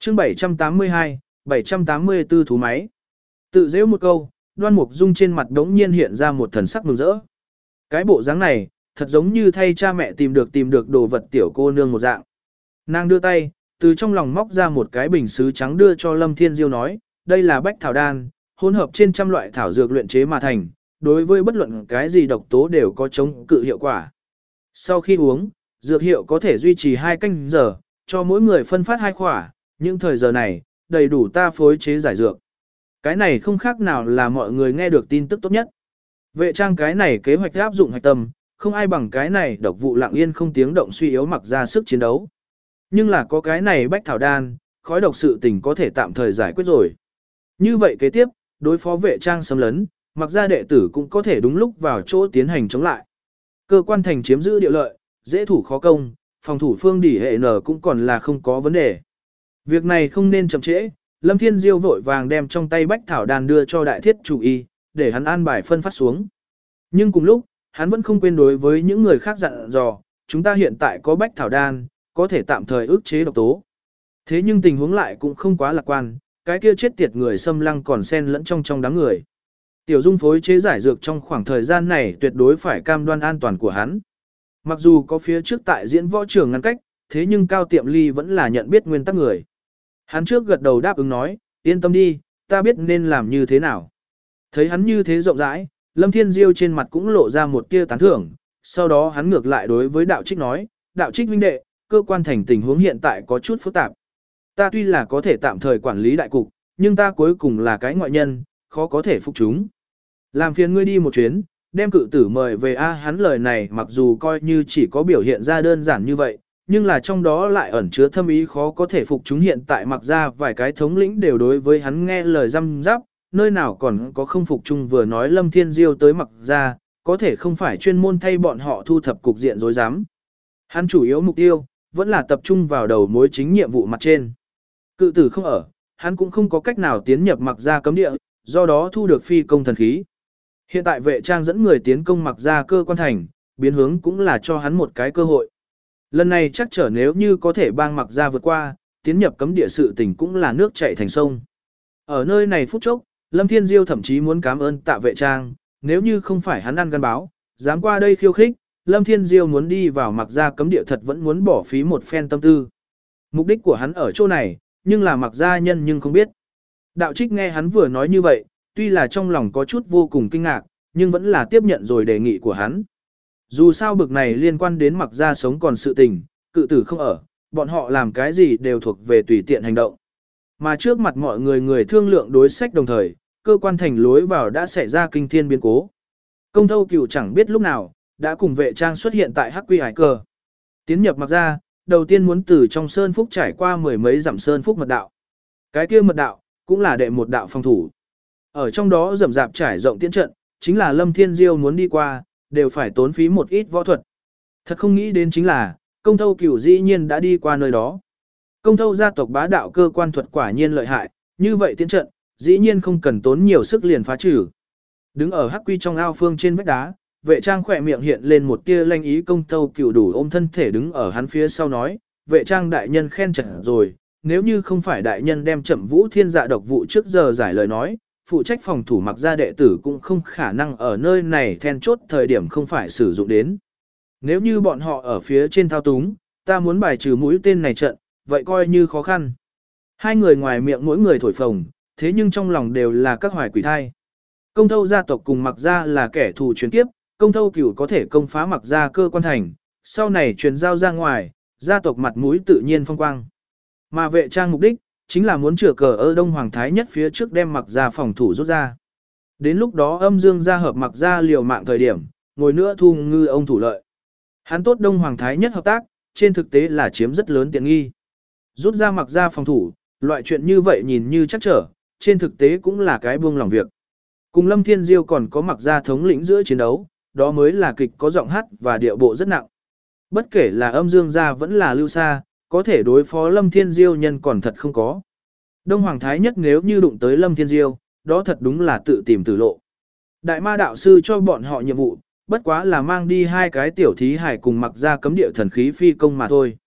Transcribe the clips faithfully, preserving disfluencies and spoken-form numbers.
chương bảy trăm tám mươi hai, bảy trăm tám mươi tư thú máy. Tự dễ một câu, Đoan Mục Dung trên mặt đống nhiên hiện ra một thần sắc mừng rỡ. Cái bộ dáng này, thật giống như thay cha mẹ tìm được tìm được đồ vật tiểu cô nương một dạng. Nàng đưa tay, từ trong lòng móc ra một cái bình sứ trắng đưa cho Lâm Thiên Diêu nói, đây là bách thảo đan, hỗn hợp trên trăm loại thảo dược luyện chế mà thành, đối với bất luận cái gì độc tố đều có chống cự hiệu quả. Sau khi uống, dược hiệu có thể duy trì hai canh giờ, cho mỗi người phân phát hai khỏa, những thời giờ này, đầy đủ ta phối chế giải dược. Cái này không khác nào là mọi người nghe được tin tức tốt nhất. Vệ trang cái này kế hoạch áp dụng hạch tâm, không ai bằng cái này độc vụ lặng yên không tiếng động suy yếu mặc ra sức chiến đấu. Nhưng là có cái này bách thảo đan, khói độc sự tình có thể tạm thời giải quyết rồi. Như vậy kế tiếp, đối phó vệ trang xâm lấn, mặc ra đệ tử cũng có thể đúng lúc vào chỗ tiến hành chống lại. Cơ quan thành chiếm giữ địa lợi, dễ thủ khó công, phòng thủ phương đỉ hệ nở cũng còn là không có vấn đề. Việc này không nên chậm trễ, Lâm Thiên Diêu vội vàng đem trong tay bách thảo đan đưa cho đại thiết chủ y, để hắn an bài phân phát xuống. Nhưng cùng lúc, hắn vẫn không quên đối với những người khác dặn dò, chúng ta hiện tại có bách thảo đan, có thể tạm thời ức chế độc tố. Thế nhưng tình huống lại cũng không quá lạc quan, cái kia chết tiệt người xâm lăng còn xen lẫn trong trong đám người. Tiểu Dung phối chế giải dược trong khoảng thời gian này tuyệt đối phải cam đoan an toàn của hắn. Mặc dù có phía trước tại diễn võ trường ngăn cách, thế nhưng Cao Tiệm Ly vẫn là nhận biết nguyên tắc người. Hắn trước gật đầu đáp ứng nói, yên tâm đi, ta biết nên làm như thế nào. Thấy hắn như thế rộng rãi, Lâm Thiên Diêu trên mặt cũng lộ ra một tia tán thưởng, sau đó hắn ngược lại đối với đạo trích nói, đạo trích huynh đệ, cơ quan thành tình huống hiện tại có chút phức tạp. Ta tuy là có thể tạm thời quản lý đại cục, nhưng ta cuối cùng là cái ngoại nhân, khó có thể phục chúng. Làm phiền ngươi đi một chuyến, đem cự tử mời về a hắn lời này mặc dù coi như chỉ có biểu hiện ra đơn giản như vậy, nhưng là trong đó lại ẩn chứa thâm ý khó có thể phục chúng hiện tại mặc ra vài cái thống lĩnh đều đối với hắn nghe lời răm giáp, nơi nào còn có không phục chung vừa nói Lâm Thiên Diêu tới mặc ra, có thể không phải chuyên môn thay bọn họ thu thập cục diện rối rắm. Hắn chủ yếu mục tiêu, vẫn là tập trung vào đầu mối chính nhiệm vụ mặt trên. Cự tử không ở, hắn cũng không có cách nào tiến nhập mặc ra cấm địa, do đó thu được phi công thần khí. Hiện tại vệ trang dẫn người tiến công mặc ra cơ quan thành, biến hướng cũng là cho hắn một cái cơ hội. Lần này chắc trở nếu như có thể bang mặc ra vượt qua, tiến nhập cấm địa sự tình cũng là nước chảy thành sông. Ở nơi này phút chốc, Lâm Thiên Diêu thậm chí muốn cảm ơn tạ vệ trang, nếu như không phải hắn ăn gan báo, dám qua đây khiêu khích, Lâm Thiên Diêu muốn đi vào mặc ra cấm địa thật vẫn muốn bỏ phí một phen tâm tư. Mục đích của hắn ở chỗ này, nhưng là mặc gia nhân nhưng không biết. Đạo trích nghe hắn vừa nói như vậy, tuy là trong lòng có chút vô cùng kinh ngạc, nhưng vẫn là tiếp nhận rồi đề nghị của hắn. Dù sao bực này liên quan đến mặc gia sống còn sự tình, cự tử không ở, bọn họ làm cái gì đều thuộc về tùy tiện hành động. Mà trước mặt mọi người người thương lượng đối sách đồng thời, cơ quan thành lối vào đã xảy ra kinh thiên biến cố. Công thâu cửu chẳng biết lúc nào, đã cùng vệ trang xuất hiện tại Hắc Quy Hải Cờ. Tiến nhập mặc gia, đầu tiên muốn từ trong sơn phúc trải qua mười mấy dặm sơn phúc mật đạo. Cái kia mật đạo, cũng là đệ một đạo phòng thủ. Ở trong đó rậm rạp trải rộng tiễn trận, chính là Lâm Thiên Diêu muốn đi qua, đều phải tốn phí một ít võ thuật. Thật không nghĩ đến chính là, công thâu cửu dĩ nhiên đã đi qua nơi đó. Công thâu gia tộc bá đạo cơ quan thuật quả nhiên lợi hại, như vậy tiễn trận, dĩ nhiên không cần tốn nhiều sức liền phá trừ. Đứng ở Hắc Quy trong ao phương trên vách đá, vệ trang khỏe miệng hiện lên một tia lanh ý công thâu cửu đủ ôm thân thể đứng ở hắn phía sau nói, vệ trang đại nhân khen trận rồi, nếu như không phải đại nhân đem chậm vũ thiên dạ độc vụ trước giờ giải lời nói, phụ trách phòng thủ mặc gia đệ tử cũng không khả năng ở nơi này then chốt thời điểm không phải sử dụng đến. Nếu như bọn họ ở phía trên thao túng, ta muốn bài trừ mũi tên này trận, vậy coi như khó khăn. Hai người ngoài miệng mỗi người thổi phồng, thế nhưng trong lòng đều là các hoài quỷ thai. Công thâu gia tộc cùng mặc gia là kẻ thù truyền kiếp, công thâu cửu có thể công phá mặc gia cơ quan thành, sau này truyền giao ra ngoài, gia tộc mặt mũi tự nhiên phong quang. Mà vệ trang mục đích, chính là muốn chữa cờ ở Đông Hoàng Thái nhất phía trước đem mặc gia phòng thủ rút ra. Đến lúc đó âm dương gia hợp mặc gia liều mạng thời điểm, ngồi nữa thu ngư ông thủ lợi. Hắn tốt Đông Hoàng Thái nhất hợp tác, trên thực tế là chiếm rất lớn tiện nghi. Rút ra mặc gia phòng thủ, loại chuyện như vậy nhìn như chắc trở, trên thực tế cũng là cái buông lòng việc. Cùng Lâm Thiên Diêu còn có mặc gia thống lĩnh giữa chiến đấu, đó mới là kịch có giọng hát và điệu bộ rất nặng. Bất kể là âm dương gia vẫn là lưu sa, có thể đối phó Lâm Thiên Diêu nhân còn thật không có. Đông Hoàng Thái nhất nếu như đụng tới Lâm Thiên Diêu, đó thật đúng là tự tìm tử lộ. Đại ma đạo sư cho bọn họ nhiệm vụ, bất quá là mang đi hai cái tiểu thí hải cùng mặc ra cấm địa thần khí phi công mà thôi.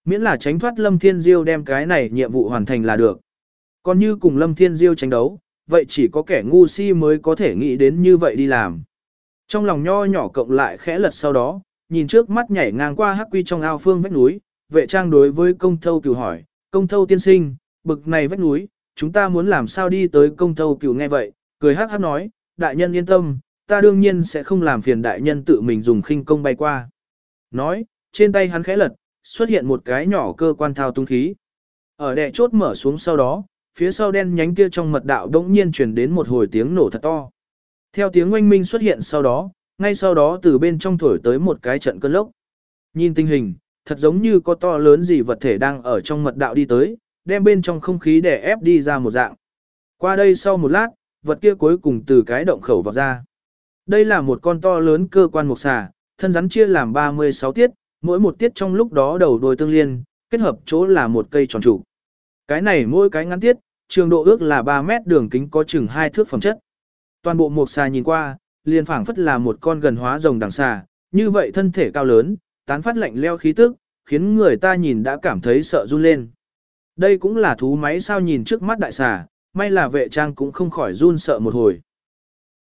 Miễn là tránh thoát Lâm Thiên Diêu đem cái này nhiệm vụ hoàn thành là được. Còn như cùng Lâm Thiên Diêu tranh đấu, vậy chỉ có kẻ ngu si mới có thể nghĩ đến như vậy đi làm. Trong lòng nho nhỏ cộng lại khẽ lật sau đó, nhìn trước mắt nhảy ngang qua hắc quy trong ao phương vách núi, vệ trang đối với công thâu cửu hỏi, công thâu tiên sinh, bực này vách núi, chúng ta muốn làm sao đi tới. Công thâu cửu nghe vậy, cười hắc hắc nói, đại nhân yên tâm, ta đương nhiên sẽ không làm phiền đại nhân tự mình dùng khinh công bay qua. Nói, trên tay hắn khẽ lật, xuất hiện một cái nhỏ cơ quan thao túng khí. Ở đè chốt mở xuống sau đó, phía sau đen nhánh kia trong mật đạo đống nhiên truyền đến một hồi tiếng nổ thật to. Theo tiếng oanh minh xuất hiện sau đó, ngay sau đó từ bên trong thổi tới một cái trận cơn lốc. Nhìn tình hình, thật giống như có to lớn gì vật thể đang ở trong mật đạo đi tới, đem bên trong không khí đè ép đi ra một dạng. Qua đây sau một lát, vật kia cuối cùng từ cái động khẩu vào ra. Đây là một con to lớn cơ quan mục xà, thân rắn chia làm ba mươi sáu tiết, mỗi một tiết trong lúc đó đầu đuôi tương liên, kết hợp chỗ là một cây tròn trụ. Cái này mỗi cái ngắn tiết, trường độ ước là ba mét, đường kính có chừng hai thước phẩm chất. Toàn bộ mục xà nhìn qua, liền phảng phất là một con gần hóa rồng đằng xà, như vậy thân thể cao lớn, tán phát lạnh leo khí tức, khiến người ta nhìn đã cảm thấy sợ run lên. Đây cũng là thú máy sao? Nhìn trước mắt đại xà, may là vệ trang cũng không khỏi run sợ một hồi.